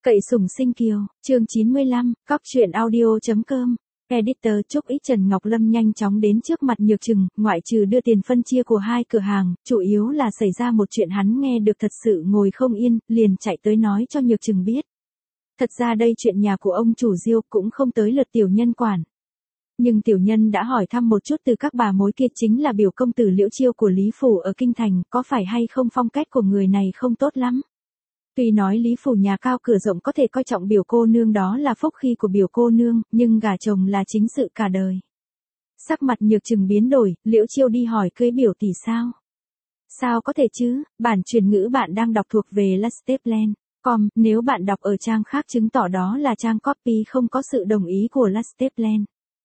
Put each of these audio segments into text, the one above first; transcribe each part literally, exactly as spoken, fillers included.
Cậy sủng sinh kiều, chương chín mươi lăm, cóc truyện audio.com. Editor chúc ít Trần Ngọc Lâm nhanh chóng đến trước mặt Nhược Trừng, ngoại trừ đưa tiền phân chia của hai cửa hàng, chủ yếu là xảy ra một chuyện hắn nghe được thật sự ngồi không yên, liền chạy tới nói cho Nhược Trừng biết. Thật ra đây chuyện nhà của ông chủ Diêu cũng không tới lượt tiểu nhân quản. Nhưng tiểu nhân đã hỏi thăm một chút từ các bà mối kia, chính là biểu công tử Liễu Chiêu của Lý Phủ ở Kinh Thành, có phải hay không phong cách của người này không tốt lắm. Tuy nói Lý Phủ nhà cao cửa rộng có thể coi trọng biểu cô nương đó là phúc khi của biểu cô nương, nhưng gả chồng là chính sự cả đời. Sắc mặt Nhược Trừng biến đổi, Liễu Chiêu đi hỏi cưới biểu tỷ sao? Sao có thể chứ, bản truyền ngữ bạn đang đọc thuộc về Lasteplan. Com, nếu bạn đọc ở trang khác chứng tỏ đó là trang copy không có sự đồng ý của Lasteplan.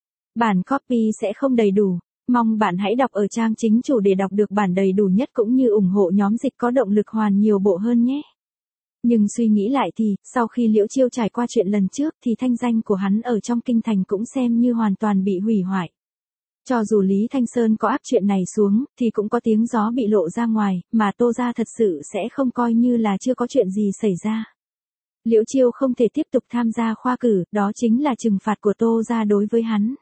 Bản copy sẽ không đầy đủ. Mong bạn hãy đọc ở trang chính chủ để đọc được bản đầy đủ nhất cũng như ủng hộ nhóm dịch có động lực hoàn nhiều bộ hơn nhé. Nhưng suy nghĩ lại thì, sau khi Liễu Chiêu trải qua chuyện lần trước thì thanh danh của hắn ở trong kinh thành cũng xem như hoàn toàn bị hủy hoại. Cho dù Lý Thanh Sơn có áp chuyện này xuống, thì cũng có tiếng gió bị lộ ra ngoài, mà Tô gia thật sự sẽ không coi như là chưa có chuyện gì xảy ra. Liễu Chiêu không thể tiếp tục tham gia khoa cử, đó chính là trừng phạt của Tô gia đối với hắn.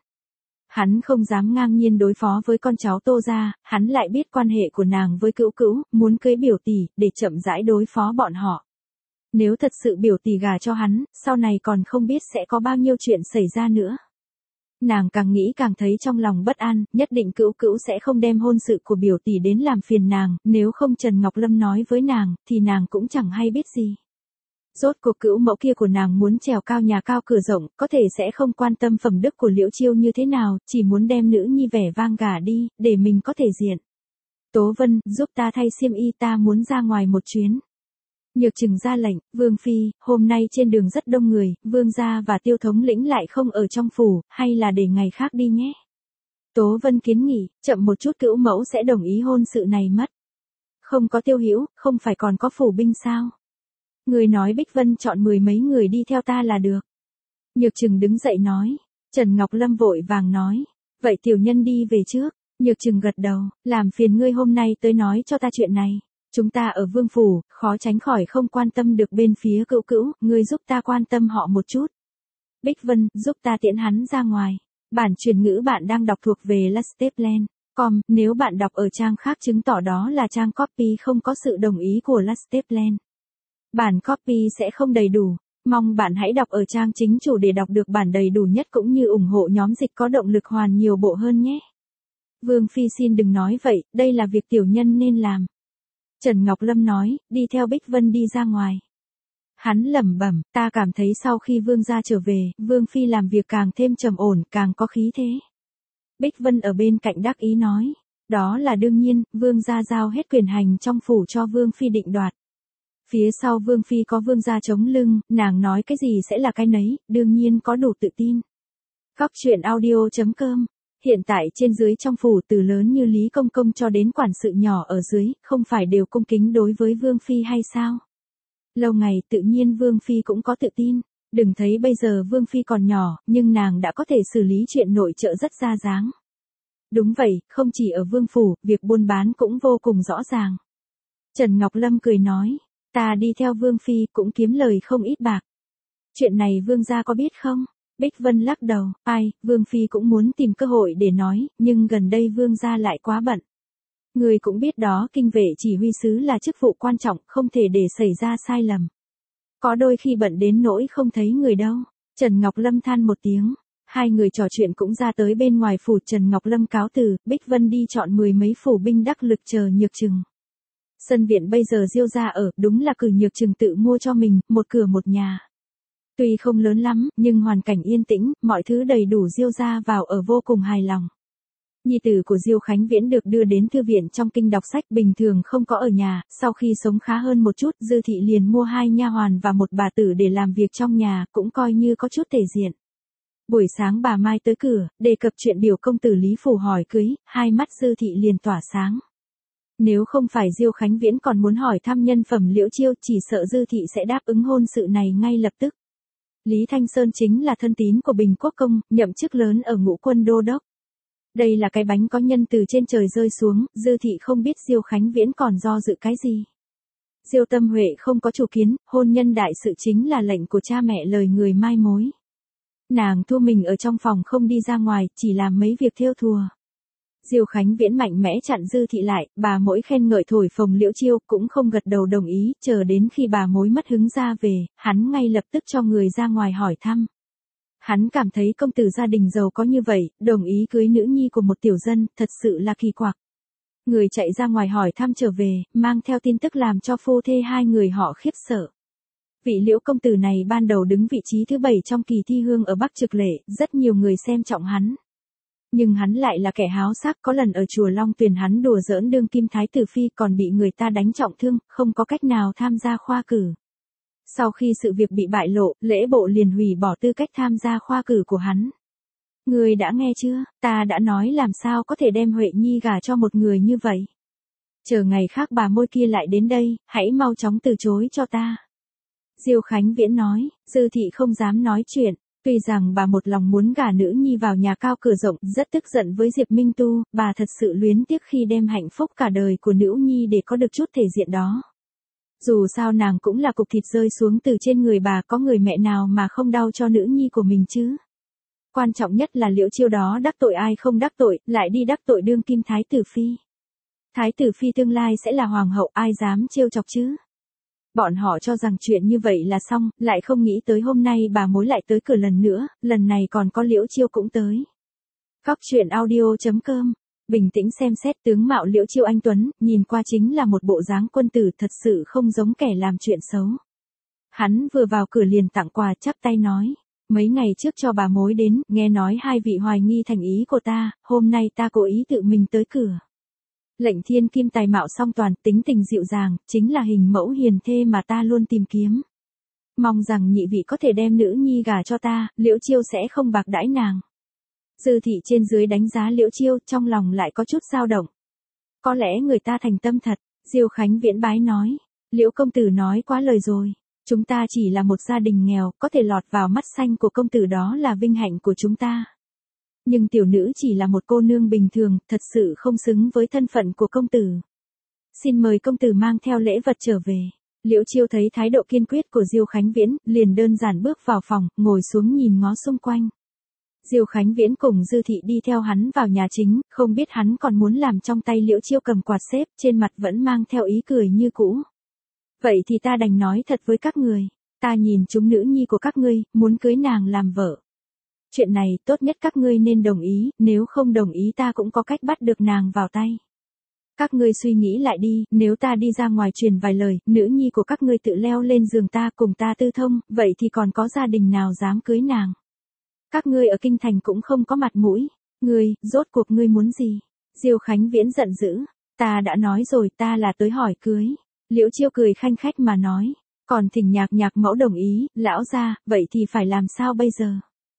Hắn không dám ngang nhiên đối phó với con cháu Tô gia, hắn lại biết quan hệ của nàng với Cữu Cữu, muốn cưới biểu tỷ, để chậm rãi đối phó bọn họ. Nếu thật sự biểu tỷ gả cho hắn, sau này còn không biết sẽ có bao nhiêu chuyện xảy ra nữa. Nàng càng nghĩ càng thấy trong lòng bất an, nhất định Cữu Cữu sẽ không đem hôn sự của biểu tỷ đến làm phiền nàng, nếu không Trần Ngọc Lâm nói với nàng, thì nàng cũng chẳng hay biết gì. Rốt cuộc Cữu mẫu kia của nàng muốn trèo cao nhà cao cửa rộng, có thể sẽ không quan tâm phẩm đức của Liễu Chiêu như thế nào, chỉ muốn đem nữ nhi vẻ vang gả đi, để mình có thể diện. Tố Vân, giúp ta thay xiêm y, ta muốn ra ngoài một chuyến. Nhược Trừng ra lệnh, Vương Phi, hôm nay trên đường rất đông người, Vương gia và Tiêu thống lĩnh lại không ở trong phủ, hay là để ngày khác đi nhé. Tố Vân kiến nghị, chậm một chút Cữu mẫu sẽ đồng ý hôn sự này mất. Không có Tiêu Hữu, không phải còn có phủ binh sao? Người nói Bích Vân chọn mười mấy người đi theo ta là được. Nhược Trừng đứng dậy nói. Trần Ngọc Lâm vội vàng nói. Vậy tiểu nhân đi về trước. Nhược Trừng gật đầu, làm phiền ngươi hôm nay tới nói cho ta chuyện này. Chúng ta ở Vương Phủ, khó tránh khỏi không quan tâm được bên phía Cữu Cữu, ngươi giúp ta quan tâm họ một chút. Bích Vân, giúp ta tiễn hắn ra ngoài. Bản truyền ngữ bạn đang đọc thuộc về Lasteplan. Com, nếu bạn đọc ở trang khác chứng tỏ đó là trang copy không có sự đồng ý của Lasteplan. Bản copy sẽ không đầy đủ. Mong bạn hãy đọc ở trang chính chủ để đọc được bản đầy đủ nhất cũng như ủng hộ nhóm dịch có động lực hoàn nhiều bộ hơn nhé. Vương Phi xin đừng nói vậy, đây là việc tiểu nhân nên làm. Trần Ngọc Lâm nói, đi theo Bích Vân đi ra ngoài. Hắn lẩm bẩm, ta cảm thấy sau khi Vương gia trở về, Vương Phi làm việc càng thêm trầm ổn, càng có khí thế. Bích Vân ở bên cạnh đắc ý nói, đó là đương nhiên, Vương gia giao hết quyền hành trong phủ cho Vương Phi định đoạt. Phía sau Vương Phi có Vương gia chống lưng, nàng nói cái gì sẽ là cái nấy, đương nhiên có đủ tự tin. Cóc truyện audio.com. Hiện tại trên dưới trong phủ từ lớn như Lý Công Công cho đến quản sự nhỏ ở dưới, không phải đều cung kính đối với Vương Phi hay sao? Lâu ngày tự nhiên Vương Phi cũng có tự tin, đừng thấy bây giờ Vương Phi còn nhỏ, nhưng nàng đã có thể xử lý chuyện nội trợ rất ra dáng. Đúng vậy, không chỉ ở Vương Phủ, việc buôn bán cũng vô cùng rõ ràng. Trần Ngọc Lâm cười nói, ta đi theo Vương Phi cũng kiếm lời không ít bạc. Chuyện này Vương gia có biết không? Bích Vân lắc đầu, ai, Vương Phi cũng muốn tìm cơ hội để nói, nhưng gần đây Vương gia lại quá bận. Người cũng biết đó, kinh vệ chỉ huy sứ là chức vụ quan trọng, không thể để xảy ra sai lầm. Có đôi khi bận đến nỗi không thấy người đâu. Trần Ngọc Lâm than một tiếng. Hai người trò chuyện cũng ra tới bên ngoài phủ. Trần Ngọc Lâm cáo từ, Bích Vân đi chọn mười mấy phủ binh đắc lực chờ Nhược Trừng. Sân viện bây giờ Diêu gia ở, đúng là cử Nhược Trừng tự mua cho mình, một cửa một nhà. Tuy không lớn lắm, nhưng hoàn cảnh yên tĩnh, mọi thứ đầy đủ, Diêu gia vào ở vô cùng hài lòng. Nhi tử của Diêu Khánh Viễn được đưa đến thư viện trong kinh đọc sách, bình thường không có ở nhà, sau khi sống khá hơn một chút, Dư thị liền mua hai nha hoàn và một bà tử để làm việc trong nhà, cũng coi như có chút thể diện. Buổi sáng bà Mai tới cửa, đề cập chuyện biểu công tử Lý Phủ hỏi cưới, hai mắt Dư thị liền tỏa sáng. Nếu không phải Diêu Khánh Viễn còn muốn hỏi thăm nhân phẩm Liễu Chiêu, chỉ sợ Dư thị sẽ đáp ứng hôn sự này ngay lập tức. Lý Thanh Sơn chính là thân tín của Bình Quốc Công, nhậm chức lớn ở Ngũ Quân Đô Đốc. Đây là cái bánh có nhân từ trên trời rơi xuống, Dư thị không biết Diêu Khánh Viễn còn do dự cái gì. Diêu Tâm Huệ không có chủ kiến, hôn nhân đại sự chính là lệnh của cha mẹ lời người mai mối. Nàng thu mình ở trong phòng không đi ra ngoài, chỉ làm mấy việc thêu thùa. Diêu Khánh Viễn mạnh mẽ chặn Dư Thị lại, bà mối khen ngợi thổi phồng Liễu Chiêu cũng không gật đầu đồng ý, chờ đến khi bà mối mất hứng ra về, hắn ngay lập tức cho người ra ngoài hỏi thăm. Hắn cảm thấy công tử gia đình giàu có như vậy, đồng ý cưới nữ nhi của một tiểu dân, thật sự là kỳ quặc. Người chạy ra ngoài hỏi thăm trở về, mang theo tin tức làm cho phu thê hai người họ khiếp sợ. Vị Liễu công tử này ban đầu đứng vị trí thứ bảy trong kỳ thi hương ở Bắc Trực Lệ, rất nhiều người xem trọng hắn. Nhưng hắn lại là kẻ háo sắc, có lần ở chùa Long Tuyền hắn đùa giỡn đương kim thái tử phi còn bị người ta đánh trọng thương, không có cách nào tham gia khoa cử. Sau khi sự việc bị bại lộ, lễ bộ liền hủy bỏ tư cách tham gia khoa cử của hắn. Người đã nghe chưa, ta đã nói làm sao có thể đem Huệ Nhi gả cho một người như vậy. Chờ ngày khác bà môi kia lại đến đây, hãy mau chóng từ chối cho ta. Diêu Khánh Viễn nói, Dư Thị không dám nói chuyện. Tuy rằng bà một lòng muốn gả nữ nhi vào nhà cao cửa rộng, rất tức giận với Diệp Minh Tu, bà thật sự luyến tiếc khi đem hạnh phúc cả đời của nữ nhi để có được chút thể diện đó. Dù sao nàng cũng là cục thịt rơi xuống từ trên người bà, có người mẹ nào mà không đau cho nữ nhi của mình chứ. Quan trọng nhất là Liễu Chiêu đó đắc tội ai không đắc tội, lại đi đắc tội đương kim thái tử phi. Thái tử phi tương lai sẽ là hoàng hậu, ai dám trêu chọc chứ. Bọn họ cho rằng chuyện như vậy là xong, lại không nghĩ tới hôm nay bà mối lại tới cửa lần nữa, lần này còn có Liễu Chiêu cũng tới. Cóc truyện audio chấm com, bình tĩnh xem xét tướng mạo Liễu Chiêu anh tuấn, nhìn qua chính là một bộ dáng quân tử, thật sự không giống kẻ làm chuyện xấu. Hắn vừa vào cửa liền tặng quà, chắp tay nói, mấy ngày trước cho bà mối đến, nghe nói hai vị hoài nghi thành ý của ta, hôm nay ta cố ý tự mình tới cửa. Lệnh thiên kim tài mạo song toàn, tính tình dịu dàng, chính là hình mẫu hiền thê mà ta luôn tìm kiếm. Mong rằng nhị vị có thể đem nữ nhi gả cho ta, Liễu Chiêu sẽ không bạc đãi nàng. Dư Thị trên dưới đánh giá Liễu Chiêu, trong lòng lại có chút dao động. Có lẽ người ta thành tâm thật, Diêu Khánh Viễn bái nói, Liễu công tử nói quá lời rồi. Chúng ta chỉ là một gia đình nghèo, có thể lọt vào mắt xanh của công tử đó là vinh hạnh của chúng ta. Nhưng tiểu nữ chỉ là một cô nương bình thường, thật sự không xứng với thân phận của công tử. Xin mời công tử mang theo lễ vật trở về. Liễu Chiêu thấy thái độ kiên quyết của Diêu Khánh Viễn, liền đơn giản bước vào phòng, ngồi xuống nhìn ngó xung quanh. Diêu Khánh Viễn cùng Dư Thị đi theo hắn vào nhà chính, không biết hắn còn muốn làm trong tay Liễu Chiêu cầm quạt xếp, trên mặt vẫn mang theo ý cười như cũ. Vậy thì ta đành nói thật với các người, ta nhìn chúng nữ nhi của các ngươi, muốn cưới nàng làm vợ. Chuyện này tốt nhất các ngươi nên đồng ý, nếu không đồng ý ta cũng có cách bắt được nàng vào tay. Các ngươi suy nghĩ lại đi, nếu ta đi ra ngoài truyền vài lời, nữ nhi của các ngươi tự leo lên giường ta cùng ta tư thông, vậy thì còn có gia đình nào dám cưới nàng. Các ngươi ở kinh thành cũng không có mặt mũi. Ngươi, rốt cuộc ngươi muốn gì? Diêu Khánh Viễn giận dữ, ta đã nói rồi, ta là tới hỏi cưới. Liễu Chiêu cười khanh khách mà nói, còn thỉnh nhạc nhạc mẫu đồng ý, lão gia, vậy thì phải làm sao bây giờ?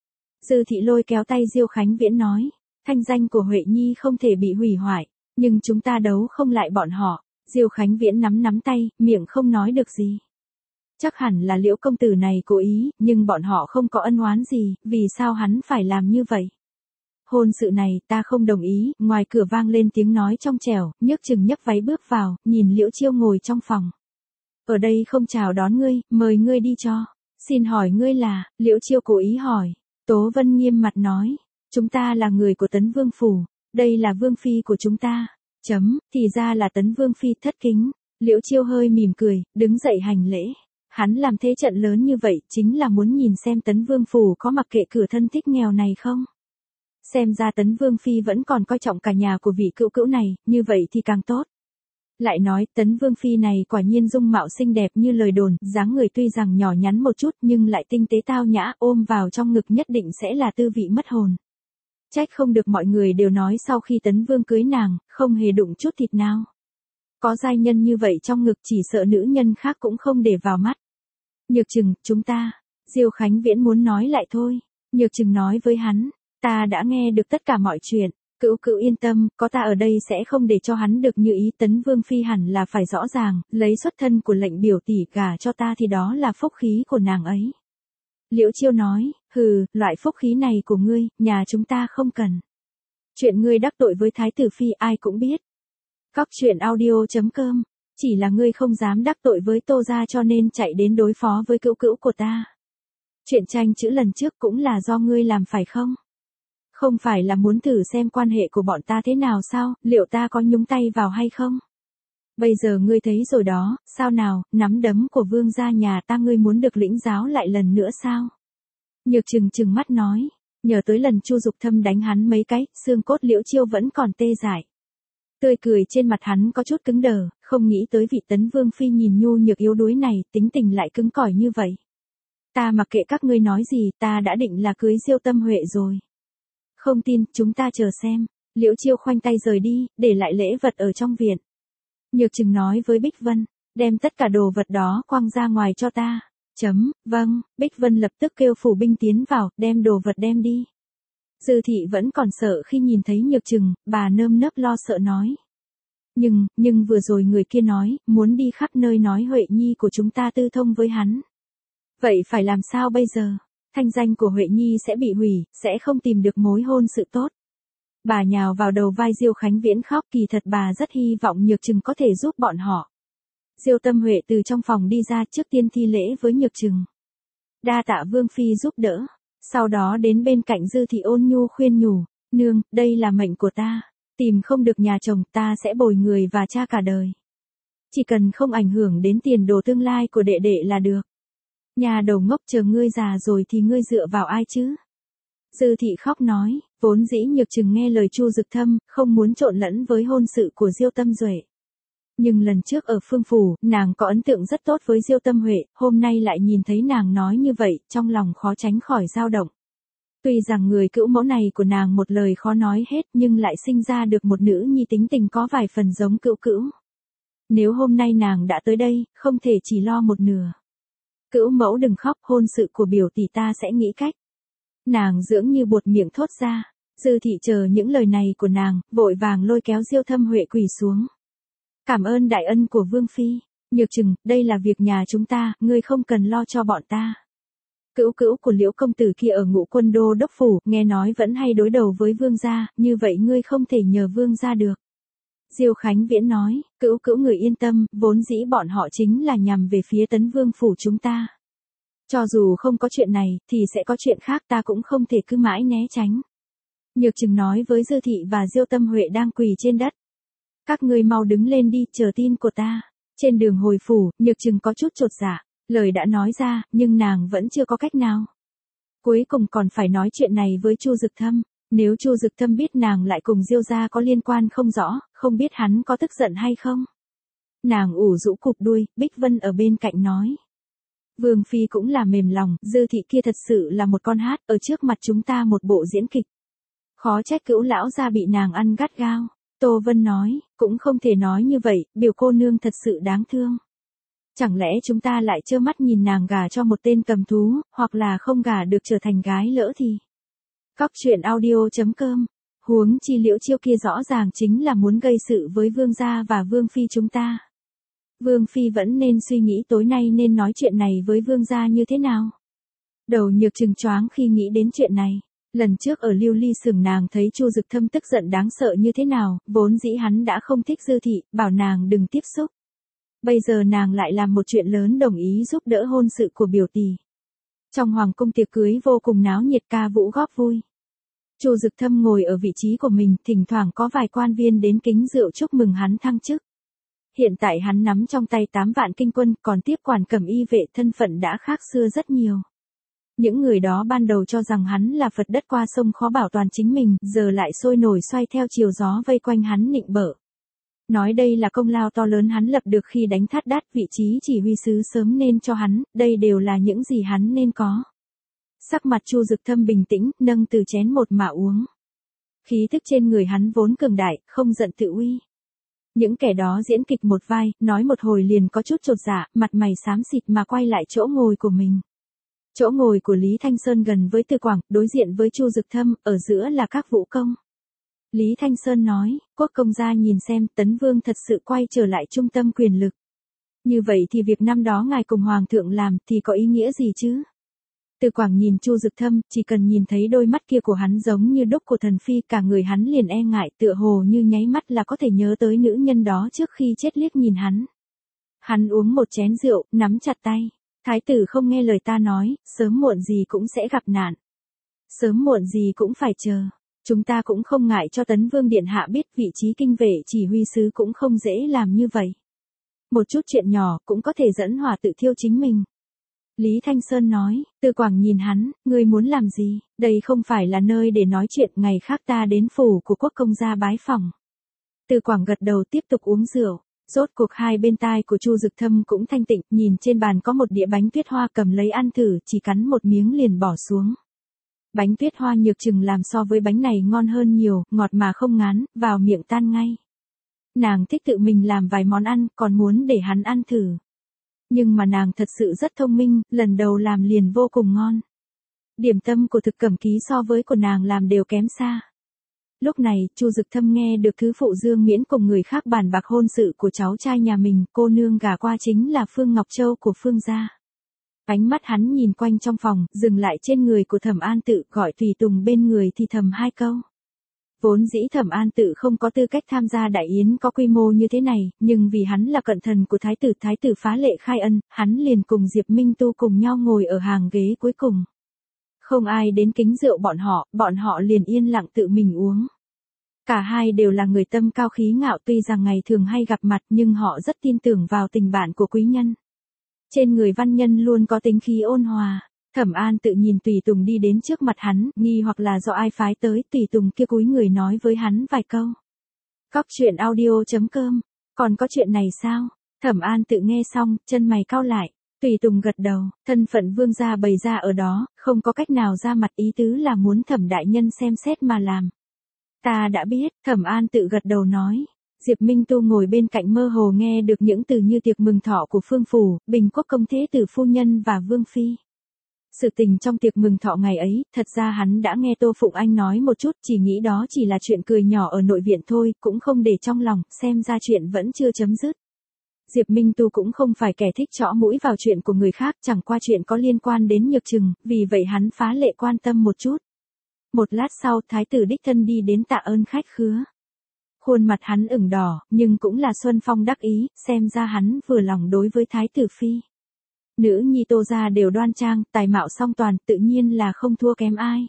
Dư Thị lôi kéo tay Diêu Khánh Viễn nói, thanh danh của Huệ Nhi không thể bị hủy hoại, nhưng chúng ta đấu không lại bọn họ. Diêu Khánh Viễn nắm nắm tay, miệng không nói được gì. Chắc hẳn là Liễu công tử này cố ý, nhưng bọn họ không có ân oán gì, vì sao hắn phải làm như vậy? Hôn sự này, ta không đồng ý. Ngoài cửa vang lên tiếng nói trong trẻo, nhấc chừng nhấc váy bước vào, nhìn Liễu Chiêu ngồi trong phòng. Ở đây không chào đón ngươi, mời ngươi đi cho. Xin hỏi ngươi là? Liễu Chiêu cố ý hỏi. Tố Vân nghiêm mặt nói, chúng ta là người của Tấn Vương phủ, đây là vương phi của chúng ta. Chấm, thì ra là Tấn Vương phi, thất kính. Liễu Chiêu hơi mỉm cười, đứng dậy hành lễ. Hắn làm thế trận lớn như vậy, chính là muốn nhìn xem Tấn Vương phủ có mặc kệ cửa thân thích nghèo này không. Xem ra Tấn Vương phi vẫn còn coi trọng cả nhà của vị cữu cữu này, như vậy thì càng tốt. Lại nói, Tấn Vương phi này quả nhiên dung mạo xinh đẹp như lời đồn, dáng người tuy rằng nhỏ nhắn một chút nhưng lại tinh tế tao nhã, ôm vào trong ngực nhất định sẽ là tư vị mất hồn. Trách không được mọi người đều nói sau khi Tấn Vương cưới nàng, không hề đụng chút thịt nào. Có giai nhân như vậy trong ngực chỉ sợ nữ nhân khác cũng không để vào mắt. Nhược Trừng, chúng ta, Diêu Khánh Viễn muốn nói lại thôi. Nhược Trừng nói với hắn, ta đã nghe được tất cả mọi chuyện. Cữu cữu yên tâm, có ta ở đây sẽ không để cho hắn được như ý. Tấn Vương phi hẳn là phải rõ ràng, lấy xuất thân của lệnh biểu tỷ gả cho ta thì đó là phúc khí của nàng ấy. Liễu Chiêu nói, hừ, loại phúc khí này của ngươi, nhà chúng ta không cần. Chuyện ngươi đắc tội với thái tử phi ai cũng biết. Cóc truyện audio chấm com Chỉ là ngươi không dám đắc tội với Tô gia cho nên chạy đến đối phó với cữu cữu của ta. Chuyện tranh chữ lần trước cũng là do ngươi làm phải không? Không phải là muốn thử xem quan hệ của bọn ta thế nào sao, liệu ta có nhúng tay vào hay không? Bây giờ ngươi thấy rồi đó, sao nào, nắm đấm của vương gia nhà ta ngươi muốn được lĩnh giáo lại lần nữa sao? Nhược Trừng trừng mắt nói, nhớ tới lần Chu Dục Thâm đánh hắn mấy cái, xương cốt Liễu Chiêu vẫn còn tê dại. Tươi cười trên mặt hắn có chút cứng đờ, không nghĩ tới vị tấn vương phi nhìn nhu nhược yếu đuối này, tính tình lại cứng cỏi như vậy. Ta mặc kệ các ngươi nói gì, ta đã định là cưới Diêu Tâm Huệ rồi. Không tin, chúng ta chờ xem. Liễu Chiêu khoanh tay rời đi, để lại lễ vật ở trong viện. Nhược Trừng nói với Bích Vân, đem tất cả đồ vật đó quăng ra ngoài cho ta. Chấm, vâng, Bích Vân lập tức kêu phủ binh tiến vào, đem đồ vật đem đi. Dư thị vẫn còn sợ khi nhìn thấy Nhược Trừng, bà nơm nớp lo sợ nói. Nhưng, nhưng vừa rồi người kia nói, muốn đi khắp nơi nói Huệ Nhi của chúng ta tư thông với hắn. Vậy phải làm sao bây giờ? Thanh danh của Huệ Nhi sẽ bị hủy, sẽ không tìm được mối hôn sự tốt. Bà nhào vào đầu vai Diêu Khánh Viễn khóc, kỳ thật bà rất hy vọng Nhược Trừng có thể giúp bọn họ. Diêu Tâm Huệ từ trong phòng đi ra, trước tiên thi lễ với Nhược Trừng. Đa tạ Vương phi giúp đỡ. Sau đó đến bên cạnh Dư thị ôn nhu khuyên nhủ, nương, đây là mệnh của ta, tìm không được nhà chồng ta sẽ bồi người và cha cả đời. Chỉ cần không ảnh hưởng đến tiền đồ tương lai của đệ đệ là được. Nhà đầu ngốc, chờ ngươi già rồi thì ngươi dựa vào ai chứ? Dư thị khóc nói, vốn dĩ Nhược Trừng nghe lời Chu Dực Thâm, không muốn trộn lẫn với hôn sự của Diêu Tâm Duệ. Nhưng lần trước ở Phương Phủ, nàng có ấn tượng rất tốt với Diêu Tâm Huệ, hôm nay lại nhìn thấy nàng nói như vậy, trong lòng khó tránh khỏi dao động. Tuy rằng người cữu mẫu này của nàng một lời khó nói hết nhưng lại sinh ra được một nữ nhi tính tình có vài phần giống cữu cữu. Nếu hôm nay nàng đã tới đây, không thể chỉ lo một nửa. Cữu mẫu đừng khóc, hôn sự của biểu tỷ ta sẽ nghĩ cách. Nàng dưỡng như buột miệng thốt ra. Dư thị chờ những lời này của nàng, vội vàng lôi kéo Diêu Thâm Huệ quỳ xuống. Cảm ơn đại ân của Vương phi. Nhược Trừng, đây là việc nhà chúng ta, ngươi không cần lo cho bọn ta. Cữu cữu của Liễu công tử kia ở Ngũ Quân đô đốc phủ, nghe nói vẫn hay đối đầu với vương gia, như vậy ngươi không thể nhờ vương gia được. Diêu Khánh Viễn nói, cữu cữu người yên tâm, vốn dĩ bọn họ chính là nhằm về phía tấn vương phủ chúng ta. Cho dù không có chuyện này, thì sẽ có chuyện khác, ta cũng không thể cứ mãi né tránh. Nhược Trừng nói với Dư thị và Diêu Tâm Huệ đang quỳ trên đất. Các ngươi mau đứng lên đi, chờ tin của ta. Trên đường hồi phủ, Nhược Trừng có chút chột dạ, lời đã nói ra, nhưng nàng vẫn chưa có cách nào. Cuối cùng còn phải nói chuyện này với Chu Dực Thâm. Nếu Chu Dực Thâm biết nàng lại cùng Diêu gia có liên quan không rõ, không biết hắn có tức giận hay không. Nàng ủ rũ cụp đuôi, Bích Vân ở bên cạnh nói. Vương phi cũng là mềm lòng, Dư thị kia thật sự là một con hát, ở trước mặt chúng ta một bộ diễn kịch. Khó trách cữu lão gia bị nàng ăn gắt gao. Tô Vân nói, cũng không thể nói như vậy, biểu cô nương thật sự đáng thương. Chẳng lẽ chúng ta lại trơ mắt nhìn nàng gả cho một tên cầm thú, hoặc là không gả được trở thành gái lỡ thì. Cóc truyện audio chấm com, huống chi Liễu Chiêu kia rõ ràng chính là muốn gây sự với vương gia và vương phi chúng ta. Vương phi vẫn nên suy nghĩ tối nay nên nói chuyện này với vương gia như thế nào. Đầu Nhược Trừng choáng khi nghĩ đến chuyện này. Lần trước ở Lưu Ly Sừng nàng thấy Chu Dực Thâm tức giận đáng sợ như thế nào, vốn dĩ hắn đã không thích Dư thị, bảo nàng đừng tiếp xúc. Bây giờ nàng lại làm một chuyện lớn đồng ý giúp đỡ hôn sự của biểu tỷ. Trong hoàng cung tiệc cưới vô cùng náo nhiệt, ca vũ góp vui. Chu Dực Thâm ngồi ở vị trí của mình, thỉnh thoảng có vài quan viên đến kính rượu chúc mừng hắn thăng chức. Hiện tại hắn nắm trong tay tám vạn kinh quân, còn tiếp quản cẩm y vệ, thân phận đã khác xưa rất nhiều. Những người đó ban đầu cho rằng hắn là Phật đất qua sông khó bảo toàn chính mình, giờ lại sôi nổi xoay theo chiều gió vây quanh hắn nịnh bợ. Nói đây là công lao to lớn hắn lập được khi đánh Thát Đát, vị trí chỉ huy sứ sớm nên cho hắn, đây đều là những gì hắn nên có. Sắc mặt Chu Dực Thâm bình tĩnh, nâng từ chén một mà uống. Khí thức trên người hắn vốn cường đại, không giận tự uy. Những kẻ đó diễn kịch một vai, nói một hồi liền có chút chột dạ, mặt mày xám xịt mà quay lại chỗ ngồi của mình. Chỗ ngồi của Lý Thanh Sơn gần với Từ Quảng, đối diện với Chu Dực Thâm, ở giữa là các vũ công. Lý Thanh Sơn nói, quốc công gia nhìn xem, Tấn Vương thật sự quay trở lại trung tâm quyền lực. Như vậy thì việc năm đó ngài cùng Hoàng thượng làm thì có ý nghĩa gì chứ? Từ Quảng nhìn Chu Dực Thâm, chỉ cần nhìn thấy đôi mắt kia của hắn giống như đúc của thần phi, cả người hắn liền e ngại, tựa hồ như nháy mắt là có thể nhớ tới nữ nhân đó trước khi chết liếc nhìn hắn. Hắn uống một chén rượu, nắm chặt tay. Thái tử không nghe lời ta nói, sớm muộn gì cũng sẽ gặp nạn. Sớm muộn gì cũng phải chờ. Chúng ta cũng không ngại cho Tấn Vương Điện Hạ biết vị trí kinh vệ chỉ huy sứ cũng không dễ làm như vậy. Một chút chuyện nhỏ cũng có thể dẫn hỏa tự thiêu chính mình. Lý Thanh Sơn nói, Tư Quảng nhìn hắn, ngươi muốn làm gì, đây không phải là nơi để nói chuyện, ngày khác ta đến phủ của quốc công gia bái phòng. Tư Quảng gật đầu tiếp tục uống rượu. Rốt cuộc hai bên tai của Chu Dực Thâm cũng thanh tịnh, nhìn trên bàn có một đĩa bánh tuyết hoa cầm lấy ăn thử, chỉ cắn một miếng liền bỏ xuống. Bánh tuyết hoa nhược chừng làm so với bánh này ngon hơn nhiều, ngọt mà không ngán, vào miệng tan ngay. Nàng thích tự mình làm vài món ăn, còn muốn để hắn ăn thử. Nhưng mà nàng thật sự rất thông minh, lần đầu làm liền vô cùng ngon. Điểm tâm của Thực Cẩm Ký so với của nàng làm đều kém xa. Lúc này, Chu Dực Thâm nghe được thứ phụ Dương Miễn cùng người khác bàn bạc hôn sự của cháu trai nhà mình, cô nương gả qua chính là Phương Ngọc Châu của Phương gia. Ánh mắt hắn nhìn quanh trong phòng, dừng lại trên người của Thẩm An Tự, gọi tùy tùng bên người thì thầm hai câu. Vốn dĩ Thẩm An Tự không có tư cách tham gia đại yến có quy mô như thế này, nhưng vì hắn là cận thần của thái tử, thái tử phá lệ khai ân, hắn liền cùng Diệp Minh Tu cùng nhau ngồi ở hàng ghế cuối cùng. Không ai đến kính rượu bọn họ, bọn họ liền yên lặng tự mình uống. Cả hai đều là người tâm cao khí ngạo, tuy rằng ngày thường hay gặp mặt nhưng họ rất tin tưởng vào tình bạn của quý nhân. Trên người văn nhân luôn có tính khí ôn hòa. Thẩm An Tự nhìn tùy tùng đi đến trước mặt hắn, nghi hoặc là do ai phái tới, tùy tùng kia cúi người nói với hắn vài câu. Cóc truyện audio chấm com, còn có chuyện này sao? Thẩm An Tự nghe xong, chân mày cau lại. Tùy tùng gật đầu, thân phận vương gia bày ra ở đó, không có cách nào ra mặt, ý tứ là muốn Thẩm đại nhân xem xét mà làm. Ta đã biết, Thẩm An Tự gật đầu nói. Diệp Minh Tu ngồi bên cạnh mơ hồ nghe được những từ như tiệc mừng thọ của Phương Phủ, Bình Quốc công thế tử phu nhân và Vương Phi. Sự tình trong tiệc mừng thọ ngày ấy, thật ra hắn đã nghe Tô Phụng Anh nói một chút, chỉ nghĩ đó chỉ là chuyện cười nhỏ ở nội viện thôi, cũng không để trong lòng, xem ra chuyện vẫn chưa chấm dứt. Diệp Minh Tu cũng không phải kẻ thích chõ mũi vào chuyện của người khác, chẳng qua chuyện có liên quan đến Nhược Trừng, vì vậy hắn phá lệ quan tâm một chút. Một lát sau, thái tử đích thân đi đến tạ ơn khách khứa. Khuôn mặt hắn ửng đỏ, nhưng cũng là xuân phong đắc ý, xem ra hắn vừa lòng đối với thái tử phi. Nữ nhi Tô gia đều đoan trang, tài mạo song toàn, tự nhiên là không thua kém ai.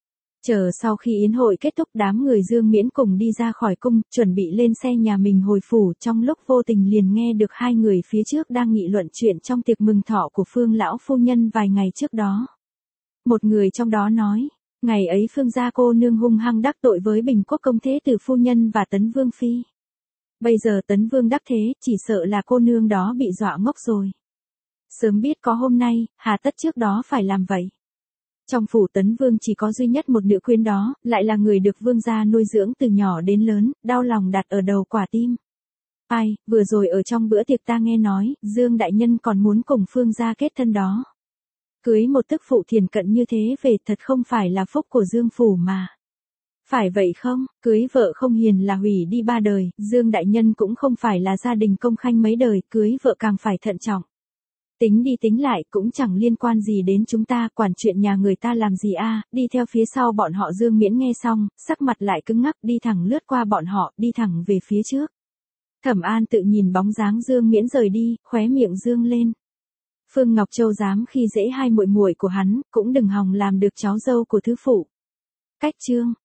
Chờ sau khi yến hội kết thúc, đám người Dương Miễn cùng đi ra khỏi cung, chuẩn bị lên xe nhà mình hồi phủ, trong lúc vô tình liền nghe được hai người phía trước đang nghị luận chuyện trong tiệc mừng thọ của Phương lão phu nhân vài ngày trước đó. Một người trong đó nói, ngày ấy Phương gia cô nương hung hăng đắc tội với Bình Quốc công thế tử phu nhân và Tấn Vương phi. Bây giờ Tấn Vương đắc thế, chỉ sợ là cô nương đó bị dọa ngốc rồi. Sớm biết có hôm nay, hà tất trước đó phải làm vậy. Trong phủ Tấn Vương chỉ có duy nhất một nữ quyến đó, lại là người được vương gia nuôi dưỡng từ nhỏ đến lớn, đau lòng đặt ở đầu quả tim. Ai, vừa rồi ở trong bữa tiệc ta nghe nói, Dương đại nhân còn muốn cùng Phương gia kết thân đó. Cưới một tức phụ thiền cận như thế về thật không phải là phúc của Dương phủ mà. Phải vậy không, cưới vợ không hiền là hủy đi ba đời, Dương đại nhân cũng không phải là gia đình công khanh mấy đời, cưới vợ càng phải thận trọng. Tính đi tính lại cũng chẳng liên quan gì đến chúng ta, quản chuyện nhà người ta làm gì a? Đi theo phía sau bọn họ. Dương Miễn nghe xong, sắc mặt lại cứng ngắc, đi thẳng lướt qua bọn họ, đi thẳng về phía trước. Thẩm An Tự nhìn bóng dáng Dương Miễn rời đi, khóe miệng dương lên. Phương Ngọc Châu dám khi dễ hai muội muội của hắn, cũng đừng hòng làm được cháu dâu của thứ phụ. Cách chương